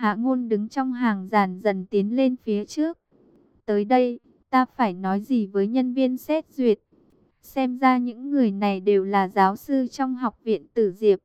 Hạ Ngôn đứng trong hàng dàn dần tiến lên phía trước. Tới đây, ta phải nói gì với nhân viên xét duyệt? Xem ra những người này đều là giáo sư trong học viện Tử Diệp.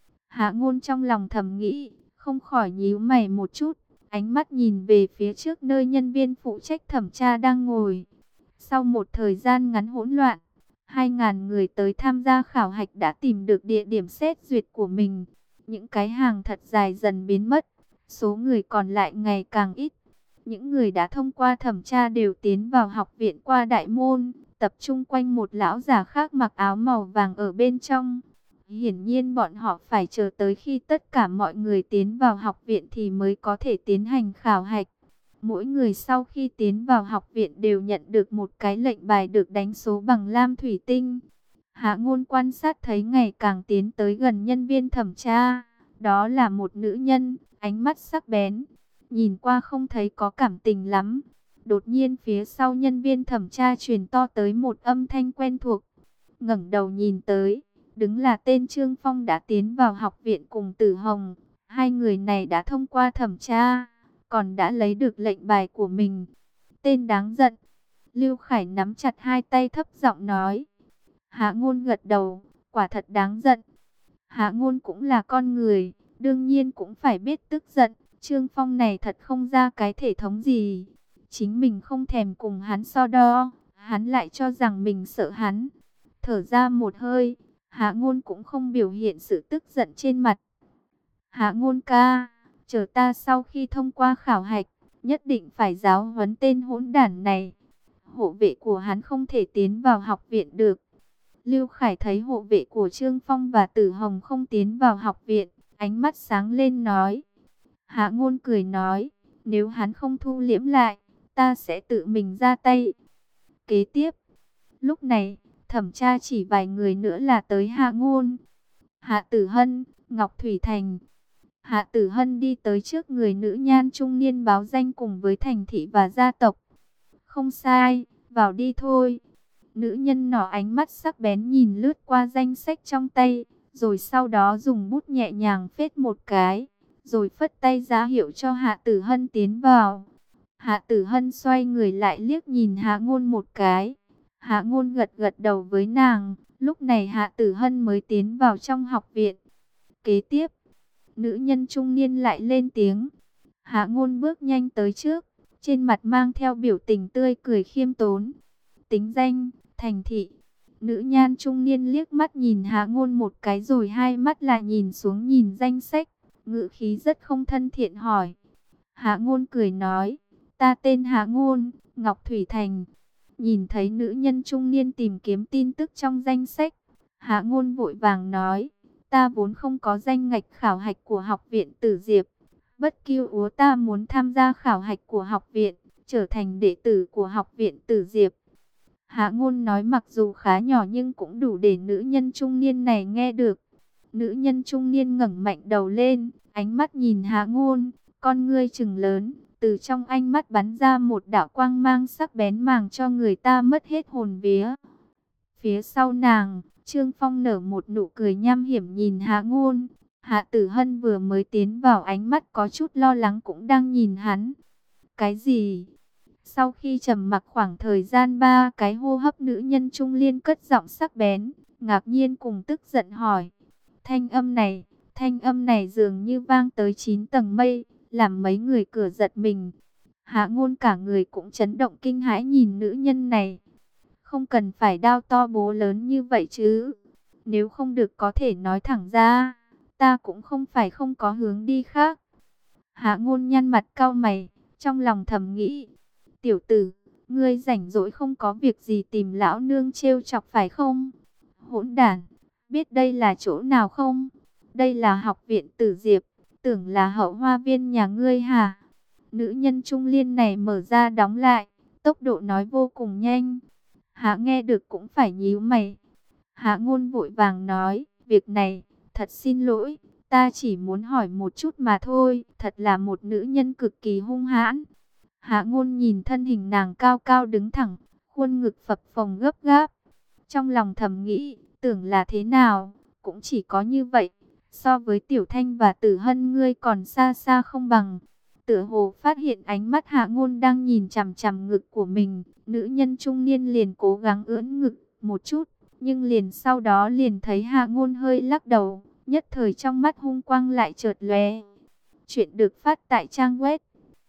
Hạ Ngôn trong lòng thầm nghĩ, không khỏi nhíu mày một chút, ánh mắt nhìn về phía trước nơi nhân viên phụ trách thẩm tra đang ngồi. Sau một thời gian ngắn hỗn loạn, 2.000 người tới tham gia khảo hạch đã tìm được địa điểm xét duyệt của mình. Những cái hàng thật dài dần biến mất, số người còn lại ngày càng ít. Những người đã thông qua thẩm tra đều tiến vào học viện qua đại môn, tập trung quanh một lão già khác mặc áo màu vàng ở bên trong. Hiển nhiên bọn họ phải chờ tới khi tất cả mọi người tiến vào học viện thì mới có thể tiến hành khảo hạch. Mỗi người sau khi tiến vào học viện đều nhận được một cái lệnh bài được đánh số bằng lam thủy tinh. Hạ Ngôn quan sát thấy ngày càng tiến tới gần nhân viên thẩm tra. Đó là một nữ nhân, ánh mắt sắc bén. Nhìn qua không thấy có cảm tình lắm. Đột nhiên phía sau nhân viên thẩm tra truyền to tới một âm thanh quen thuộc. Ngẩng đầu nhìn tới, đứng là tên Trương Phong đã tiến vào học viện cùng Tử Hồng. Hai người này đã thông qua thẩm tra, còn đã lấy được lệnh bài của mình. Tên đáng giận. Lưu Khải nắm chặt hai tay thấp giọng nói. Hạ Ngôn gật đầu, quả thật đáng giận. Hạ Ngôn cũng là con người, đương nhiên cũng phải biết tức giận. Trương Phong này thật không ra cái thể thống gì. Chính mình không thèm cùng hắn so đo, hắn lại cho rằng mình sợ hắn. Thở ra một hơi, Hạ Ngôn cũng không biểu hiện sự tức giận trên mặt. Hạ Ngôn ca, chờ ta sau khi thông qua khảo hạch, nhất định phải giáo huấn tên hỗn đản này. Hộ vệ của hắn không thể tiến vào học viện được. Lưu Khải thấy hộ vệ của Trương Phong và Tử Hồng không tiến vào học viện, ánh mắt sáng lên nói. Hạ Ngôn cười nói, nếu hắn không thu liễm lại, ta sẽ tự mình ra tay. Kế tiếp, lúc này, thẩm tra chỉ vài người nữa là tới Hạ Ngôn. Hạ Tử Hân, Ngọc Thủy Thành. Hạ Tử Hân đi tới trước người nữ nhan trung niên báo danh cùng với thành thị và gia tộc. Không sai, vào đi thôi. Nữ nhân nọ ánh mắt sắc bén nhìn lướt qua danh sách trong tay, rồi sau đó dùng bút nhẹ nhàng phết một cái, rồi phất tay ra hiệu cho Hạ Tử Hân tiến vào. Hạ Tử Hân xoay người lại liếc nhìn Hạ Ngôn một cái. Hạ Ngôn gật gật đầu với nàng, lúc này Hạ Tử Hân mới tiến vào trong học viện. Kế tiếp, nữ nhân trung niên lại lên tiếng. Hạ Ngôn bước nhanh tới trước, trên mặt mang theo biểu tình tươi cười khiêm tốn. Tính danh, thành thị. Nữ nhan trung niên liếc mắt nhìn Hạ Ngôn một cái rồi hai mắt lại nhìn xuống nhìn danh sách, ngữ khí rất không thân thiện hỏi. Hạ Ngôn cười nói, ta tên Hạ Ngôn, Ngọc Thủy Thành. Nhìn thấy nữ nhân trung niên tìm kiếm tin tức trong danh sách, Hạ Ngôn vội vàng nói, ta vốn không có danh ngạch khảo hạch của học viện Tử Diệp. Bất Kiêu Úa ta muốn tham gia khảo hạch của học viện, trở thành đệ tử của học viện Tử Diệp. Hạ Ngôn nói mặc dù khá nhỏ nhưng cũng đủ để nữ nhân trung niên này nghe được. Nữ nhân trung niên ngẩng mạnh đầu lên, ánh mắt nhìn Hạ Ngôn, con ngươi trừng lớn, từ trong ánh mắt bắn ra một đạo quang mang sắc bén màng cho người ta mất hết hồn vía. Phía sau nàng, Trương Phong nở một nụ cười nham hiểm nhìn Hạ Ngôn. Hạ Tử Hân vừa mới tiến vào ánh mắt có chút lo lắng cũng đang nhìn hắn. Cái gì? Sau khi trầm mặc khoảng thời gian 3 cái hô hấp, nữ nhân trung niên cất giọng sắc bén, ngạc nhiên cùng tức giận hỏi. Thanh âm này dường như vang tới 9 tầng mây, làm mấy người cửa giật mình. Hạ Ngôn cả người cũng chấn động kinh hãi nhìn nữ nhân này. Không cần phải đao to bố lớn như vậy chứ. Nếu không được có thể nói thẳng ra, ta cũng không phải không có hướng đi khác. Hạ Ngôn nhăn mặt cau mày, trong lòng thầm nghĩ. Tiểu tử, ngươi rảnh rỗi không có việc gì tìm lão nương trêu chọc phải không? Hỗn đản, biết đây là chỗ nào không? Đây là học viện Tử Diệp, tưởng là hậu hoa viên nhà ngươi hả? Nữ nhân trung niên này mở ra đóng lại, tốc độ nói vô cùng nhanh. Hạ nghe được cũng phải nhíu mày. Hạ Ngôn vội vàng nói, việc này, thật xin lỗi, ta chỉ muốn hỏi một chút mà thôi. Thật là một nữ nhân cực kỳ hung hãn. Hạ Ngôn nhìn thân hình nàng cao cao đứng thẳng, khuôn ngực phập phồng gấp gáp. Trong lòng thầm nghĩ, tưởng là thế nào, cũng chỉ có như vậy. So với Tiểu Thanh và Tử Hân ngươi còn xa xa không bằng. Tựa hồ phát hiện ánh mắt Hạ Ngôn đang nhìn chằm chằm ngực của mình, nữ nhân trung niên liền cố gắng ưỡn ngực một chút, nhưng liền sau đó liền thấy Hạ Ngôn hơi lắc đầu, nhất thời trong mắt hung quang lại chợt lóe. Chuyện được phát tại trang web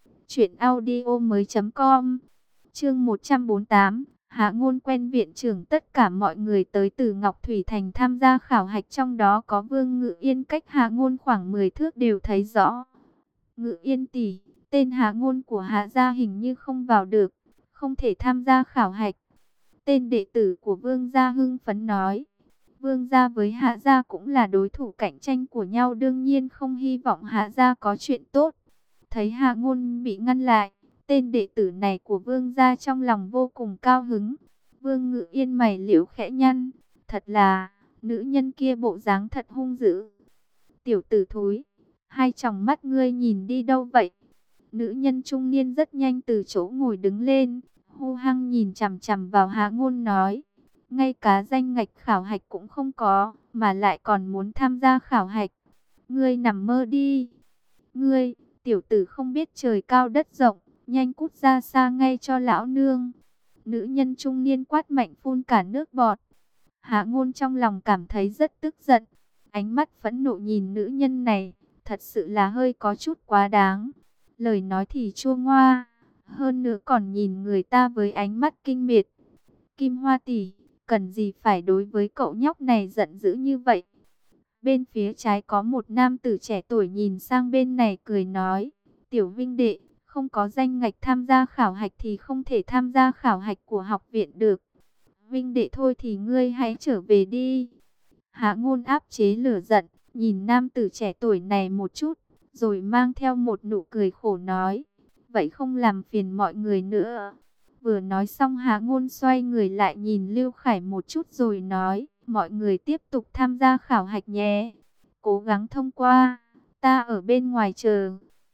truyệnaudiomoi.com. Chương 148, Hạ Ngôn quen viện trưởng. Tất cả mọi người tới từ Ngọc Thủy Thành tham gia khảo hạch, trong đó có Vương Ngự Yên cách Hạ Ngôn khoảng 10 thước đều thấy rõ. Ngự Yên tỷ, tên Hạ Ngôn của Hạ gia hình như không vào được, không thể tham gia khảo hạch. Tên đệ tử của Vương gia hưng phấn nói. Vương gia với Hạ gia cũng là đối thủ cạnh tranh của nhau, đương nhiên không hy vọng Hạ gia có chuyện tốt. Thấy Hạ Ngôn bị ngăn lại, tên đệ tử này của Vương gia trong lòng vô cùng cao hứng. Vương Ngự Yên mày liễu khẽ nhăn, thật là, nữ nhân kia bộ dáng thật hung dữ. Tiểu tử thối, hai tròng mắt ngươi nhìn đi đâu vậy? Nữ nhân trung niên rất nhanh từ chỗ ngồi đứng lên, hung hăng nhìn chằm chằm vào Hạ Ngôn nói, ngay cả danh ngạch khảo hạch cũng không có, mà lại còn muốn tham gia khảo hạch. Ngươi nằm mơ đi. Ngươi, tiểu tử không biết trời cao đất rộng, nhanh cút ra xa ngay cho lão nương. Nữ nhân trung niên quát mạnh phun cả nước bọt. Hạ Ngôn trong lòng cảm thấy rất tức giận, ánh mắt phẫn nộ nhìn nữ nhân này, thật sự là hơi có chút quá đáng. Lời nói thì chua ngoa, hơn nữa còn nhìn người ta với ánh mắt kinh miệt. Kim Hoa tỷ, cần gì phải đối với cậu nhóc này giận dữ như vậy? Bên phía trái có một nam tử trẻ tuổi nhìn sang bên này cười nói, Tiểu Vinh đệ, không có danh ngạch tham gia khảo hạch thì không thể tham gia khảo hạch của học viện được. Vinh đệ thôi thì ngươi hãy trở về đi. Hạ Ngôn áp chế lửa giận, nhìn nam tử trẻ tuổi này một chút, rồi mang theo một nụ cười khổ nói, vậy không làm phiền mọi người nữa. Vừa nói xong Hạ Ngôn xoay người lại nhìn Lưu Khải một chút rồi nói, mọi người tiếp tục tham gia khảo hạch nhé. Cố gắng thông qua, ta ở bên ngoài chờ.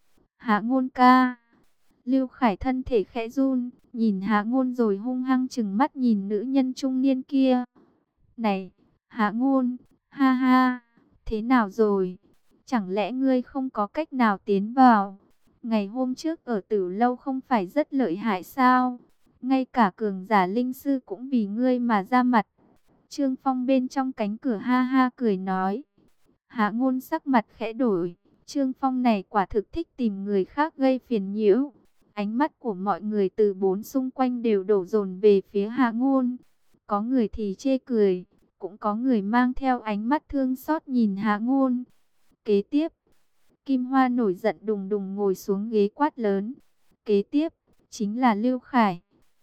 Hạ Ngôn ca. Lưu Khải thân thể khẽ run, nhìn Hạ Ngôn rồi hung hăng trừng mắt nhìn nữ nhân trung niên kia. Này, Hạ Ngôn, ha ha, thế nào rồi? Chẳng lẽ ngươi không có cách nào tiến vào? Ngày hôm trước ở Tử Lâu không phải rất lợi hại sao? Ngay cả cường giả linh sư cũng vì ngươi mà ra mặt. Trương Phong bên trong cánh cửa ha ha cười nói. Hạ Ngôn sắc mặt khẽ đổi. Trương Phong này quả thực thích tìm người khác gây phiền nhiễu. Ánh mắt của mọi người từ bốn xung quanh đều đổ dồn về phía Hạ Ngôn. Có người thì chê cười, cũng có người mang theo ánh mắt thương xót nhìn Hạ Ngôn. Kế tiếp, Kim Hoa nổi giận đùng đùng ngồi xuống ghế quát lớn. Kế tiếp, chính là Lưu Khải.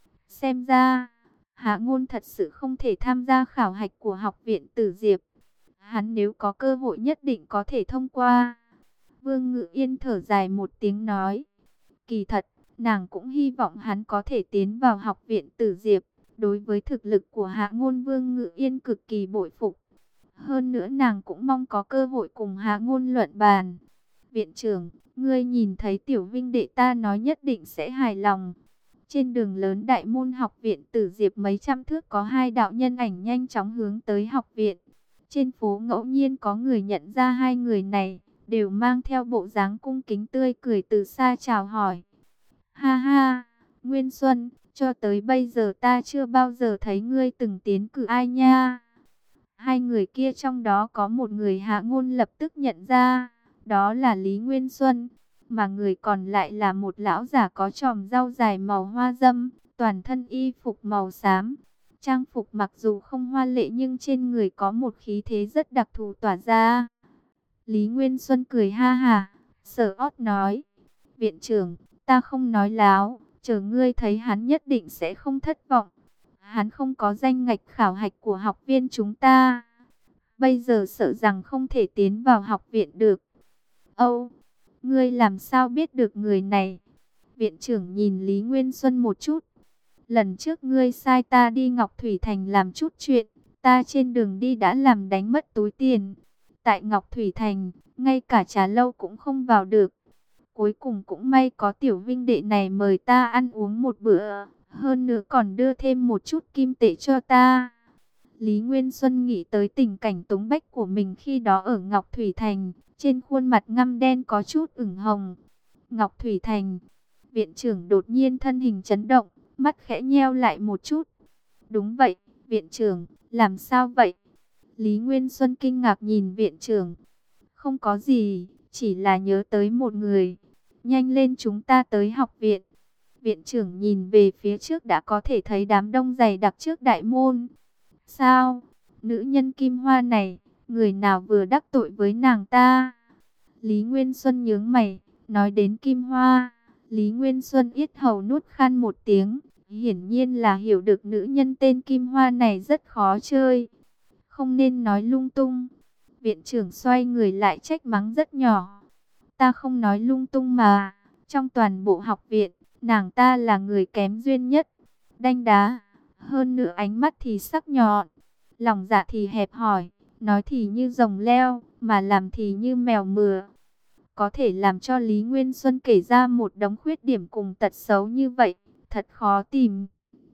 Xem ra, Hạ Ngôn thật sự không thể tham gia khảo hạch của học viện Tử Diệp. Hắn nếu có cơ hội nhất định có thể thông qua. Vương Ngự Yên thở dài một tiếng nói. Kỳ thật, nàng cũng hy vọng hắn có thể tiến vào học viện Tử Diệp. Đối với thực lực của Hạ Ngôn, Vương Ngự Yên cực kỳ bội phục. Hơn nữa nàng cũng mong có cơ hội cùng Hạ Ngôn luận bàn. Viện trưởng, ngươi nhìn thấy Tiểu Vinh đệ ta nói nhất định sẽ hài lòng. Trên đường lớn đại môn học viện Tử Diệp mấy trăm thước có hai đạo nhân ảnh nhanh chóng hướng tới học viện. Trên phố ngẫu nhiên có người nhận ra hai người này, đều mang theo bộ dáng cung kính tươi cười từ xa chào hỏi. Ha ha, Nguyên Xuân, cho tới bây giờ ta chưa bao giờ thấy ngươi từng tiến cử ai nha. Hai người kia trong đó có một người Hạ Ngôn lập tức nhận ra, đó là Lý Nguyên Xuân, mà người còn lại là một lão giả có chòm rau dài màu hoa dâm, toàn thân y phục màu xám. Trang phục mặc dù không hoa lệ nhưng trên người có một khí thế rất đặc thù tỏa ra. Lý Nguyên Xuân cười ha hả, sở ót nói, viện trưởng, ta không nói láo, chờ ngươi thấy hắn nhất định sẽ không thất vọng. Hắn không có danh ngạch khảo hạch của học viên chúng ta. Bây giờ sợ rằng không thể tiến vào học viện được. Âu, ngươi làm sao biết được người này? Viện trưởng nhìn Lý Nguyên Xuân một chút. Lần trước ngươi sai ta đi Ngọc Thủy Thành làm chút chuyện, ta trên đường đi đã làm đánh mất túi tiền. Tại Ngọc Thủy Thành, ngay cả trà lâu cũng không vào được. Cuối cùng cũng may có Tiểu Vinh đệ này mời ta ăn uống một bữa, hơn nữa còn đưa thêm một chút kim tệ cho ta. Lý Nguyên Xuân nghĩ tới tình cảnh túng bách của mình khi đó ở Ngọc Thủy Thành, trên khuôn mặt ngăm đen có chút ửng hồng. Ngọc Thủy Thành, viện trưởng đột nhiên thân hình chấn động, mắt khẽ nheo lại một chút. Đúng vậy, viện trưởng, làm sao vậy? Lý Nguyên Xuân kinh ngạc nhìn viện trưởng. Không có gì, chỉ là nhớ tới một người. Nhanh lên, chúng ta tới học viện. Viện trưởng nhìn về phía trước đã có thể thấy đám đông dày đặc trước đại môn. Sao? Nữ nhân Kim Hoa này, người nào vừa đắc tội với nàng ta? Lý Nguyên Xuân nhướng mày, nói đến Kim Hoa. Lý Nguyên Xuân yết hầu nuốt khan một tiếng. Hiển nhiên là hiểu được nữ nhân tên Kim Hoa này rất khó chơi. Không nên nói lung tung. Viện trưởng xoay người lại trách mắng rất nhỏ. Ta không nói lung tung mà. Trong toàn bộ học viện, nàng ta là người kém duyên nhất. Đanh đá. Hơn nữa ánh mắt thì sắc nhọn. Lòng dạ thì hẹp hòi. Nói thì như rồng leo, mà làm thì như mèo mửa. Có thể làm cho Lý Nguyên Xuân kể ra một đống khuyết điểm cùng tật xấu như vậy, thật khó tìm.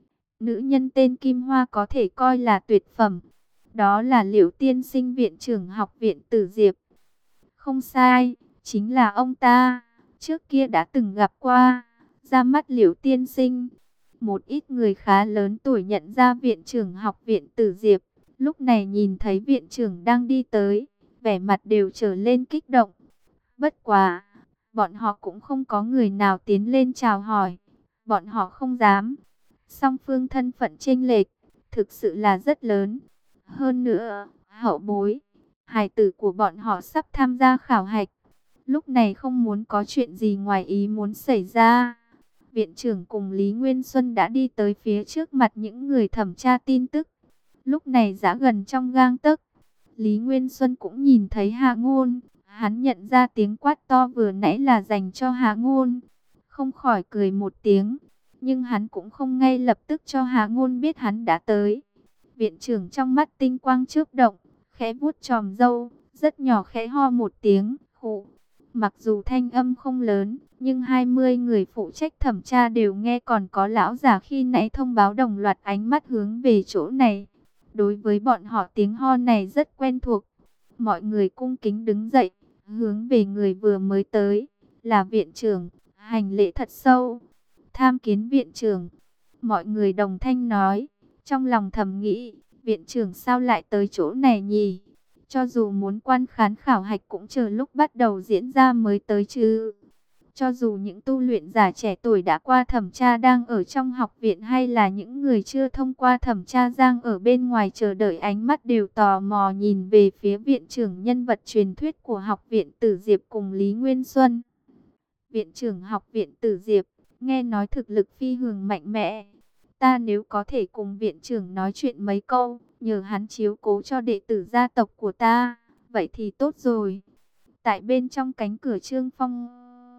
Nữ nhân tên Kim Hoa có thể coi là tuyệt phẩm. Đó là Liễu tiên sinh viện trưởng học viện Tử Diệp. Không sai, chính là ông ta. Trước kia đã từng gặp qua. Ra mắt Liễu tiên sinh. Một ít người khá lớn tuổi nhận ra viện trưởng học viện Tử Diệp. Lúc này nhìn thấy viện trưởng đang đi tới, vẻ mặt đều trở lên kích động. Bất quá, bọn họ cũng không có người nào tiến lên chào hỏi. Bọn họ không dám. Song phương thân phận chênh lệch thực sự là rất lớn. Hơn nữa, hậu bối, hài tử của bọn họ sắp tham gia khảo hạch. Lúc này không muốn có chuyện gì ngoài ý muốn xảy ra. Viện trưởng cùng Lý Nguyên Xuân đã đi tới phía trước mặt những người thẩm tra tin tức. Lúc này đã gần trong gang tấc. Lý Nguyên Xuân cũng nhìn thấy Hạ Ngôn. Hắn nhận ra tiếng quát to vừa nãy là dành cho Hạ Ngôn. Không khỏi cười một tiếng. Nhưng hắn cũng không ngay lập tức cho Hạ Ngôn biết hắn đã tới. Viện trưởng trong mắt tinh quang chớp động, khẽ vuốt chòm râu, rất nhỏ khẽ ho một tiếng, khụ. Mặc dù thanh âm không lớn, nhưng 20 người phụ trách thẩm tra đều nghe, còn có lão già khi nãy thông báo đồng loạt ánh mắt hướng về chỗ này. Đối với bọn họ tiếng ho này rất quen thuộc. Mọi người cung kính đứng dậy, hướng về người vừa mới tới, là viện trưởng, hành lễ thật sâu. Tham kiến viện trưởng. Mọi người đồng thanh nói, trong lòng thầm nghĩ, viện trưởng sao lại tới chỗ này nhỉ? Cho dù muốn quan khán khảo hạch cũng chờ lúc bắt đầu diễn ra mới tới chứ. Cho dù những tu luyện giả trẻ tuổi đã qua thẩm tra đang ở trong học viện, hay là những người chưa thông qua thẩm tra đang ở bên ngoài chờ đợi, ánh mắt đều tò mò nhìn về phía viện trưởng, nhân vật truyền thuyết của học viện Tử Diệp cùng Lý Nguyên Xuân. Viện trưởng học viện Tử Diệp, nghe nói thực lực phi thường mạnh mẽ. Ta nếu có thể cùng viện trưởng nói chuyện mấy câu, nhờ hắn chiếu cố cho đệ tử gia tộc của ta, vậy thì tốt rồi. Tại bên trong cánh cửa, Trương Phong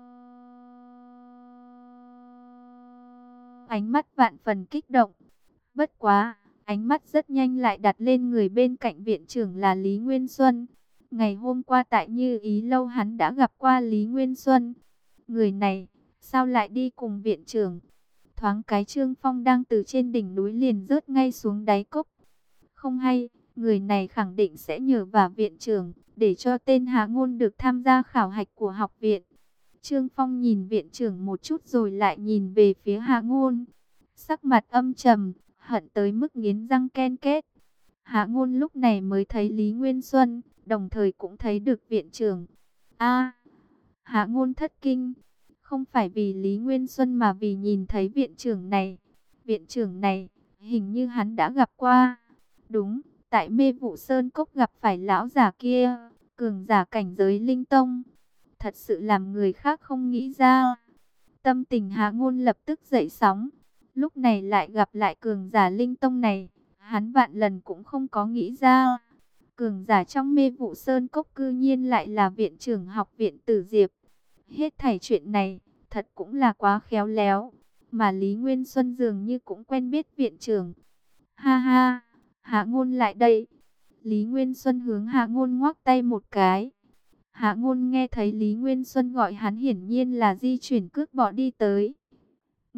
ánh mắt vạn phần kích động. Bất quá, ánh mắt rất nhanh lại đặt lên người bên cạnh viện trưởng là Lý Nguyên Xuân. Ngày hôm qua tại Như Ý Lâu hắn đã gặp qua Lý Nguyên Xuân. Người này, sao lại đi cùng viện trưởng? Thoáng cái Trương Phong đang từ trên đỉnh núi liền rớt ngay xuống đáy cốc. Không hay, người này khẳng định sẽ nhờ vào viện trưởng, để cho tên Hạ Ngôn được tham gia khảo hạch của học viện. Trương Phong nhìn viện trưởng một chút rồi lại nhìn về phía Hạ Ngôn. Sắc mặt âm trầm, hận tới mức nghiến răng ken két. Hạ Ngôn lúc này mới thấy Lý Nguyên Xuân, đồng thời cũng thấy được viện trưởng. Hạ Ngôn thất kinh. Không phải vì Lý Nguyên Xuân mà vì nhìn thấy viện trưởng này. Viện trưởng này, hình như hắn đã gặp qua. Đúng, tại Mê Vụ Sơn Cốc gặp phải lão già kia, cường giả cảnh giới linh tông. Thật sự làm người khác không nghĩ ra. Tâm tình Hạ Ngôn lập tức dậy sóng. Lúc này lại gặp lại cường giả linh tông này, hắn vạn lần cũng không có nghĩ ra. Cường giả trong Mê Vụ Sơn Cốc cư nhiên lại là viện trưởng học viện Tử Diệp. Hết thảy chuyện này, thật cũng là quá khéo léo. Mà Lý Nguyên Xuân dường như cũng quen biết viện trưởng. Ha ha, Hạ Ngôn lại đây. Lý Nguyên Xuân hướng Hạ Ngôn ngoắc tay một cái. Hạ Ngôn nghe thấy Lý Nguyên Xuân gọi hắn, hiển nhiên là di chuyển cước bộ đi tới.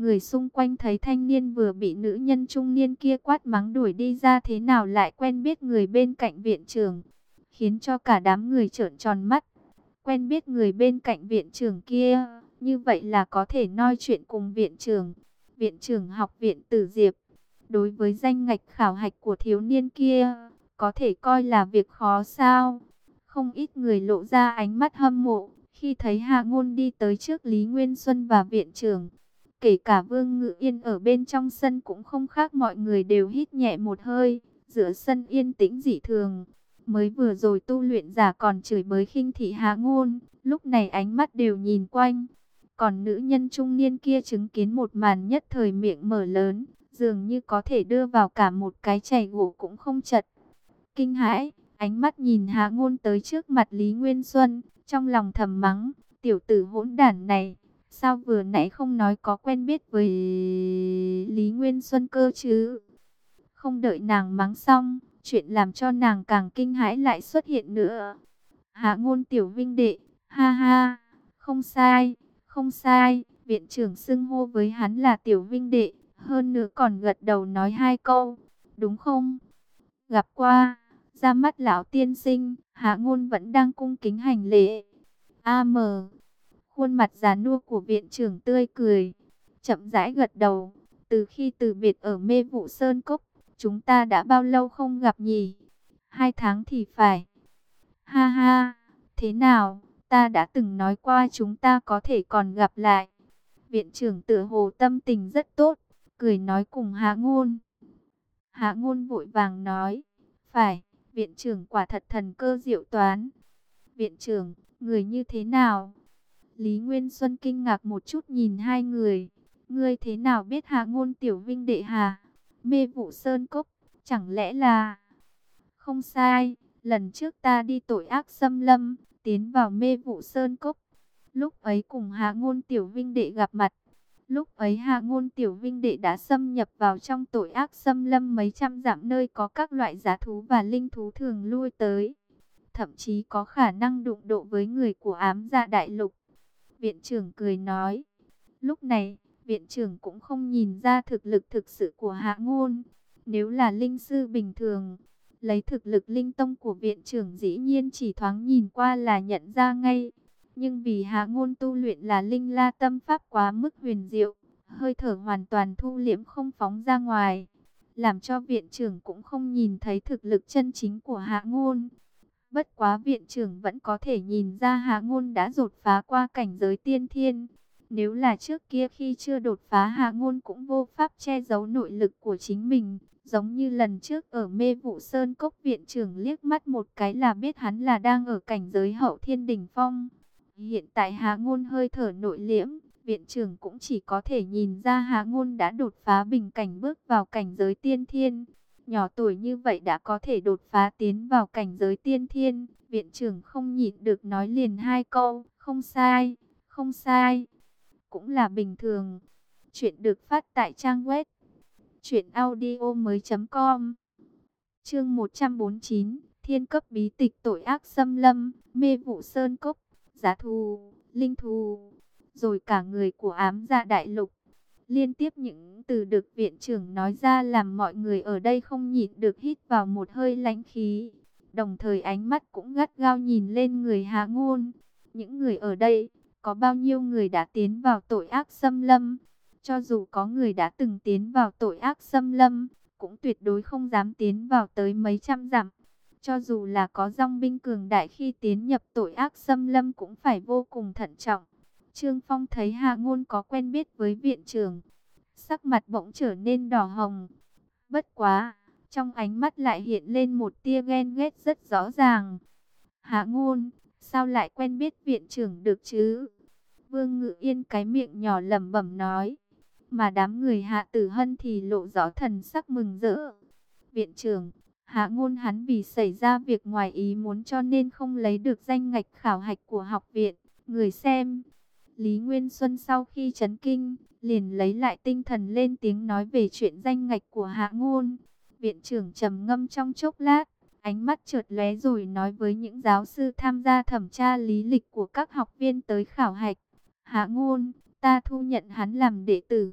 Người xung quanh thấy thanh niên vừa bị nữ nhân trung niên kia quát mắng đuổi đi ra thế nào lại quen biết người bên cạnh viện trưởng, khiến cho cả đám người trợn tròn mắt. Quen biết người bên cạnh viện trưởng kia, như vậy là có thể nói chuyện cùng viện trưởng học viện Tử Diệp. Đối với danh ngạch khảo hạch của thiếu niên kia, có thể coi là việc khó sao? Không ít người lộ ra ánh mắt hâm mộ khi thấy Hạ Ngôn đi tới trước Lý Nguyên Xuân và viện trưởng. Kể cả Vương Ngự Yên ở bên trong sân cũng không khác, mọi người đều hít nhẹ một hơi. Giữa sân yên tĩnh dị thường. Mới vừa rồi tu luyện giả còn chửi bới khinh thị Hạ Ngôn, lúc này ánh mắt đều nhìn quanh. Còn nữ nhân trung niên kia chứng kiến một màn nhất thời miệng mở lớn, dường như có thể đưa vào cả một cái chày gỗ cũng không chật. Kinh hãi, ánh mắt nhìn Hạ Ngôn tới trước mặt Lý Nguyên Xuân, trong lòng thầm mắng, tiểu tử hỗn đản này, sao vừa nãy không nói có quen biết với Lý Nguyên Xuân cơ chứ? Không đợi nàng mắng xong, chuyện làm cho nàng càng kinh hãi lại xuất hiện nữa. Hạ Ngôn tiểu vinh đệ, ha ha, không sai, không sai, viện trưởng xưng hô với hắn là tiểu vinh đệ, hơn nữa còn gật đầu nói hai câu, đúng không? Gặp qua, ra mắt lão tiên sinh, Hạ Ngôn vẫn đang cung kính hành lễ. A.M. Khuôn mặt già nua của viện trưởng tươi cười, chậm rãi gật đầu. Từ khi từ biệt ở Mê Vụ Sơn Cốc, chúng ta đã bao lâu không gặp nhỉ? 2 tháng thì phải. Ha ha, thế nào? Ta đã từng nói qua chúng ta có thể còn gặp lại. Viện trưởng tựa hồ tâm tình rất tốt, cười nói cùng Hạ Ngôn. Hạ Ngôn vội vàng nói, phải, viện trưởng quả thật thần cơ diệu toán. Viện trưởng, người như thế nào? Lý Nguyên Xuân kinh ngạc một chút nhìn hai người. Ngươi thế nào biết Hạ Ngôn tiểu vinh đệ hà? Mê Vụ Sơn Cốc, chẳng lẽ là... Không sai, lần trước ta đi tội ác xâm lâm, tiến vào Mê Vụ Sơn Cốc. Lúc ấy cùng Hạ Ngôn tiểu vinh đệ gặp mặt. Lúc ấy Hạ Ngôn tiểu vinh đệ đã xâm nhập vào trong tội ác xâm lâm mấy trăm dặm, nơi có các loại giá thú và linh thú thường lui tới. Thậm chí có khả năng đụng độ với người của Ám Dạ Đại Lục. Viện trưởng cười nói. Lúc này, viện trưởng cũng không nhìn ra thực lực thực sự của Hạ Ngôn. Nếu là linh sư bình thường, lấy thực lực linh tông của viện trưởng dĩ nhiên chỉ thoáng nhìn qua là nhận ra ngay. Nhưng vì Hạ Ngôn tu luyện là linh la tâm pháp quá mức huyền diệu, hơi thở hoàn toàn thu liễm không phóng ra ngoài, làm cho viện trưởng cũng không nhìn thấy thực lực chân chính của Hạ Ngôn. Bất quá viện trưởng vẫn có thể nhìn ra Hạ Ngôn đã đột phá qua cảnh giới tiên thiên. Nếu là trước kia khi chưa đột phá, Hạ Ngôn cũng vô pháp che giấu nội lực của chính mình. Giống như lần trước ở Mê Vụ Sơn Cốc, viện trưởng liếc mắt một cái là biết hắn là đang ở cảnh giới hậu thiên đỉnh phong. Hiện tại Hạ Ngôn hơi thở nội liễm, viện trưởng cũng chỉ có thể nhìn ra Hạ Ngôn đã đột phá bình cảnh bước vào cảnh giới tiên thiên. Nhỏ tuổi như vậy đã có thể đột phá tiến vào cảnh giới tiên thiên, viện trưởng không nhịn được nói liền hai câu, không sai, không sai, cũng là bình thường. Chuyện được phát tại trang web truyệnaudiomoi.com. Chương 149, Thiên cấp bí tịch tội ác xâm lâm, Mê Vụ Sơn Cốc, giá thú, linh thú, rồi cả người của Ám Dạ Đại Lục. Liên tiếp những từ được viện trưởng nói ra làm mọi người ở đây không nhịn được hít vào một hơi lãnh khí. Đồng thời ánh mắt cũng gắt gao nhìn lên người Hạ Ngôn. Những người ở đây, có bao nhiêu người đã tiến vào tội ác xâm lâm? Cho dù có người đã từng tiến vào tội ác xâm lâm, cũng tuyệt đối không dám tiến vào tới mấy trăm dặm. Cho dù là có dòng binh cường đại, khi tiến nhập tội ác xâm lâm cũng phải vô cùng thận trọng. Trương Phong thấy Hạ Ngôn có quen biết với viện trưởng, sắc mặt bỗng trở nên đỏ hồng. Bất quá, trong ánh mắt lại hiện lên một tia ghen ghét rất rõ ràng. Hạ Ngôn, sao lại quen biết viện trưởng được chứ? Vương Ngự Yên cái miệng nhỏ lẩm bẩm nói. Mà đám người Hạ Tử Hân thì lộ rõ thần sắc mừng rỡ. Viện trưởng, Hạ Ngôn hắn vì xảy ra việc ngoài ý muốn cho nên không lấy được danh ngạch khảo hạch của học viện. Người xem. Lý Nguyên Xuân sau khi chấn kinh, liền lấy lại tinh thần lên tiếng nói về chuyện danh ngạch của Hạ Ngôn. Viện trưởng trầm ngâm trong chốc lát, ánh mắt chợt lóe rồi nói với những giáo sư tham gia thẩm tra lý lịch của các học viên tới khảo hạch. Hạ Ngôn, ta thu nhận hắn làm đệ tử,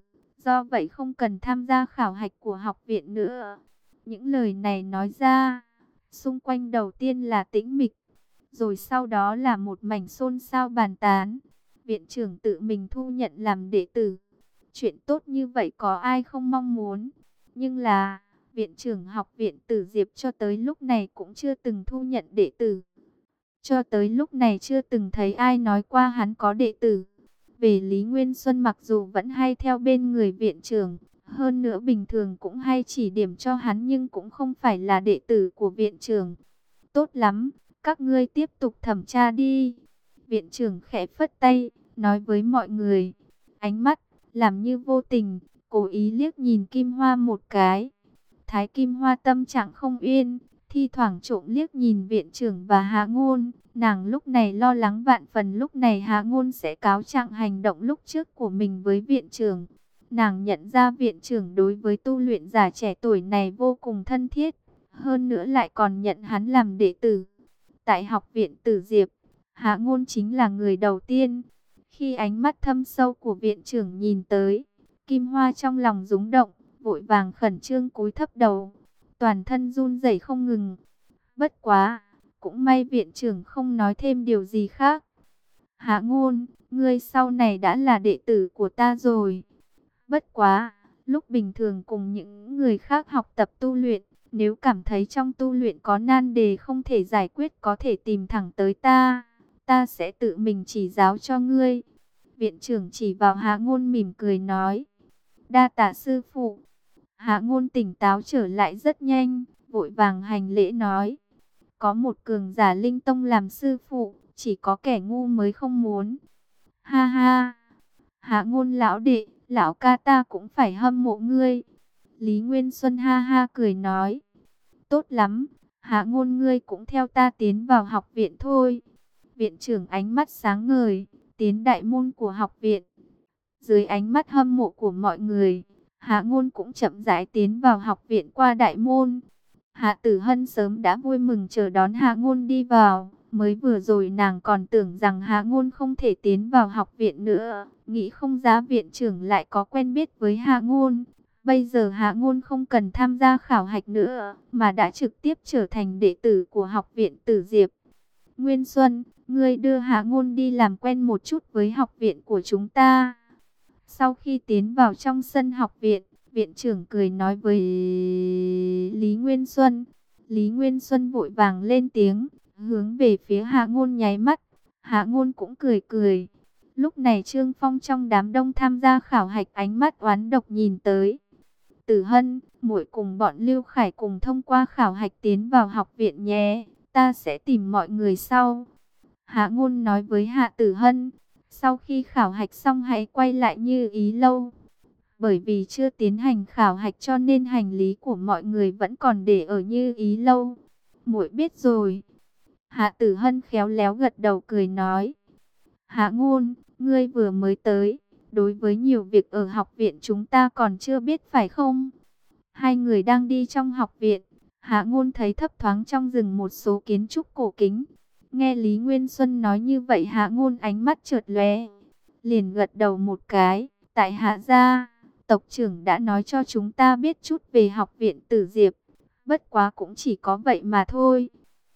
do vậy không cần tham gia khảo hạch của học viện nữa. Những lời này nói ra, xung quanh đầu tiên là tĩnh mịch, rồi sau đó là một mảnh xôn xao bàn tán. Viện trưởng tự mình thu nhận làm đệ tử. Chuyện tốt như vậy có ai không mong muốn. Nhưng là, viện trưởng học viện Tử Diệp cho tới lúc này cũng chưa từng thu nhận đệ tử. Cho tới lúc này chưa từng thấy ai nói qua hắn có đệ tử. Về Lý Nguyên Xuân mặc dù vẫn hay theo bên người viện trưởng, hơn nữa bình thường cũng hay chỉ điểm cho hắn nhưng cũng không phải là đệ tử của viện trưởng. Tốt lắm, các ngươi tiếp tục thẩm tra đi. Viện trưởng khẽ phất tay, nói với mọi người. Ánh mắt, làm như vô tình, cố ý liếc nhìn Kim Hoa một cái. Thái Kim Hoa tâm trạng không yên, thi thoảng trộm liếc nhìn viện trưởng và Hạ Ngôn. Nàng lúc này lo lắng vạn phần lúc này Hạ Ngôn sẽ cáo trạng hành động lúc trước của mình với viện trưởng. Nàng nhận ra viện trưởng đối với tu luyện giả trẻ tuổi này vô cùng thân thiết. Hơn nữa lại còn nhận hắn làm đệ tử. Tại học viện Tử Diệp, Hạ Ngôn chính là người đầu tiên. Khi ánh mắt thâm sâu của viện trưởng nhìn tới, Kim Hoa trong lòng rúng động, vội vàng khẩn trương cúi thấp đầu, toàn thân run rẩy không ngừng. Bất quá, cũng may viện trưởng không nói thêm điều gì khác. Hạ Ngôn, ngươi sau này đã là đệ tử của ta rồi. Bất quá, lúc bình thường cùng những người khác học tập tu luyện, nếu cảm thấy trong tu luyện có nan đề không thể giải quyết có thể tìm thẳng tới ta. Ta sẽ tự mình chỉ giáo cho ngươi. Viện trưởng chỉ vào Hạ Ngôn mỉm cười nói. Đa tạ sư phụ. Hạ Ngôn tỉnh táo trở lại rất nhanh, vội vàng hành lễ nói. Có một cường giả linh tông làm sư phụ, chỉ có kẻ ngu mới không muốn. Ha ha. Hạ Ngôn lão đệ, lão ca ta cũng phải hâm mộ ngươi. Lý Nguyên Xuân ha ha cười nói. Tốt lắm, Hạ Ngôn ngươi cũng theo ta tiến vào học viện thôi. Viện trưởng ánh mắt sáng ngời, tiến đại môn của học viện. Dưới ánh mắt hâm mộ của mọi người, Hạ Ngôn cũng chậm rãi tiến vào học viện qua đại môn. Hạ Tử Hân sớm đã vui mừng chờ đón Hạ Ngôn đi vào. Mới vừa rồi nàng còn tưởng rằng Hạ Ngôn không thể tiến vào học viện nữa. Nghĩ không ra viện trưởng lại có quen biết với Hạ Ngôn. Bây giờ Hạ Ngôn không cần tham gia khảo hạch nữa, mà đã trực tiếp trở thành đệ tử của học viện Tử Diệp. Nguyên Xuân, ngươi đưa Hạ Ngôn đi làm quen một chút với học viện của chúng ta. Sau khi tiến vào trong sân học viện, viện trưởng cười nói với Lý Nguyên Xuân. Lý Nguyên Xuân vội vàng lên tiếng, hướng về phía Hạ Ngôn nháy mắt. Hạ Ngôn cũng cười cười. Lúc này Trương Phong trong đám đông tham gia khảo hạch ánh mắt oán độc nhìn tới. Tử Hân, muội cùng bọn Lưu Khải cùng thông qua khảo hạch tiến vào học viện nhé. Ta sẽ tìm mọi người sau. Hạ Ngôn nói với Hạ Tử Hân. Sau khi khảo hạch xong hãy quay lại Như Ý lâu. Bởi vì chưa tiến hành khảo hạch cho nên hành lý của mọi người vẫn còn để ở Như Ý lâu. Muội biết rồi. Hạ Tử Hân khéo léo gật đầu cười nói. Hạ Ngôn, ngươi vừa mới tới. Đối với nhiều việc ở học viện chúng ta còn chưa biết phải không? Hai người đang đi trong học viện. Hạ Ngôn thấy thấp thoáng trong rừng một số kiến trúc cổ kính. Nghe Lý Nguyên Xuân nói như vậy Hạ Ngôn ánh mắt chợt lóe, liền gật đầu một cái. Tại Hạ gia, tộc trưởng đã nói cho chúng ta biết chút về học viện Tử Diệp. Bất quá cũng chỉ có vậy mà thôi.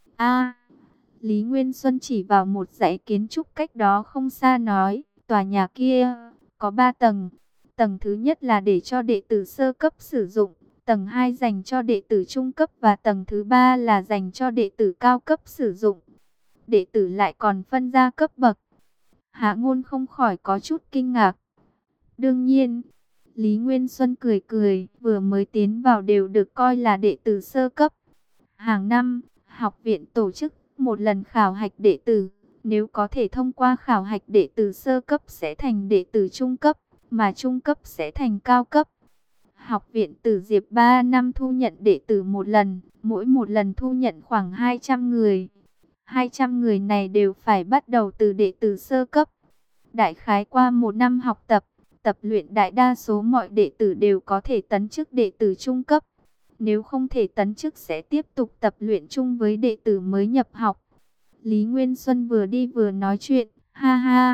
Lý Nguyên Xuân chỉ vào một dãy kiến trúc cách đó không xa nói. Tòa nhà kia có 3 tầng. Tầng thứ nhất là để cho đệ tử sơ cấp sử dụng. Tầng 2 dành cho đệ tử trung cấp. Và tầng thứ 3 là dành cho đệ tử cao cấp sử dụng. Đệ tử lại còn phân ra cấp bậc. Hạ Ngôn không khỏi có chút kinh ngạc. Đương nhiên, Lý Nguyên Xuân cười cười, vừa mới tiến vào đều được coi là đệ tử sơ cấp. Hàng năm, học viện tổ chức một lần khảo hạch đệ tử. Nếu có thể thông qua khảo hạch đệ tử sơ cấp sẽ thành đệ tử trung cấp, mà trung cấp sẽ thành cao cấp. Học viện Tử Diệp 3 năm thu nhận đệ tử một lần, mỗi một lần thu nhận khoảng 200 người. 200 người này đều phải bắt đầu từ đệ tử sơ cấp. Đại khái qua một năm học tập luyện đại đa số mọi đệ tử đều có thể tấn chức đệ tử trung cấp. Nếu không thể tấn chức sẽ tiếp tục tập luyện chung với đệ tử mới nhập học. Lý Nguyên Xuân vừa đi vừa nói chuyện. Ha ha,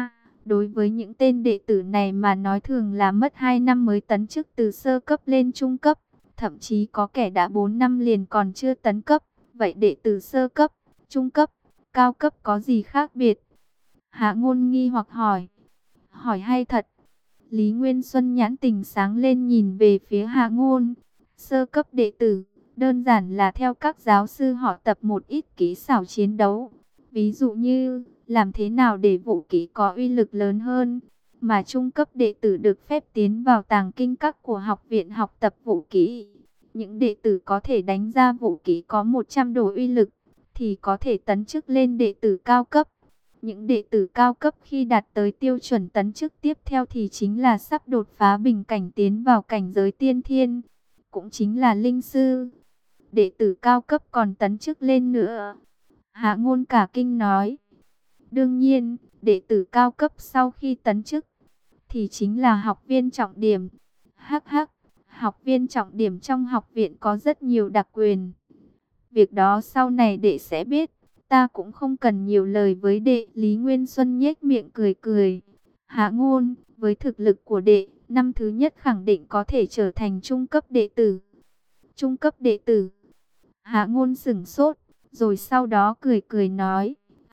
Đối với những tên đệ tử này mà nói thường là mất 2 năm mới tấn chức từ sơ cấp lên trung cấp. Thậm chí có kẻ đã 4 năm liền còn chưa tấn cấp. Vậy đệ tử sơ cấp, trung cấp, cao cấp có gì khác biệt? Hạ Ngôn nghi hoặc hỏi. Hỏi hay thật. Lý Nguyên Xuân nhãn tình sáng lên nhìn về phía Hạ Ngôn. Sơ cấp đệ tử, đơn giản là theo các giáo sư họ tập một ít kỹ xảo chiến đấu. Ví dụ như, làm thế nào để vũ khí có uy lực lớn hơn. Mà trung cấp đệ tử được phép tiến vào tàng kinh các của học viện học tập vũ khí. Những đệ tử có thể đánh ra vũ khí có 100 đồ uy lực, thì có thể tấn chức lên đệ tử cao cấp. Những đệ tử cao cấp khi đạt tới tiêu chuẩn tấn chức tiếp theo thì chính là sắp đột phá bình cảnh tiến vào cảnh giới tiên thiên, cũng chính là linh sư. Đệ tử cao cấp còn tấn chức lên nữa. Hạ Ngôn cả kinh nói. Đương nhiên, đệ tử cao cấp sau khi tấn chức thì chính là học viên trọng điểm. Hắc hắc, học viên trọng điểm trong học viện có rất nhiều đặc quyền. Việc đó sau này đệ sẽ biết. Ta cũng không cần nhiều lời với đệ. Lý Nguyên Xuân nhếch miệng cười cười. Hạ Ngôn, với thực lực của đệ, năm thứ nhất khẳng định có thể trở thành trung cấp đệ tử. Trung cấp đệ tử. Hạ Ngôn sửng sốt, rồi sau đó cười cười nói.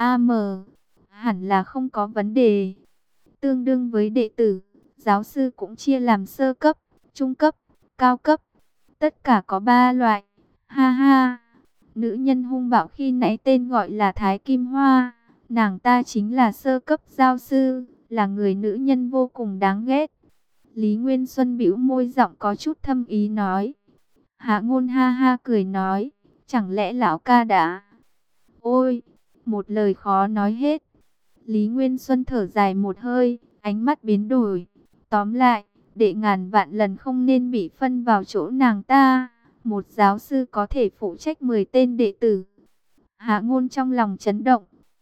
Hẳn là không có vấn đề. Tương đương với đệ tử, giáo sư cũng chia làm sơ cấp, trung cấp, cao cấp. Tất cả có 3 loại. Ha ha. Nữ nhân hung bạo khi nãy tên gọi là Thái Kim Hoa. Nàng ta chính là sơ cấp giáo sư, là người nữ nhân vô cùng đáng ghét. Lý Nguyên Xuân bĩu môi giọng có chút thâm ý nói. Hạ Ngôn ha ha cười nói. Chẳng lẽ lão ca đã... Ôi, một lời khó nói hết. Lý Nguyên Xuân thở dài một hơi, ánh mắt biến đổi. Tóm lại, đệ ngàn vạn lần không nên bị phân vào chỗ nàng ta. Một giáo sư có thể phụ trách 10 tên đệ tử. Hạ Ngôn trong lòng chấn động.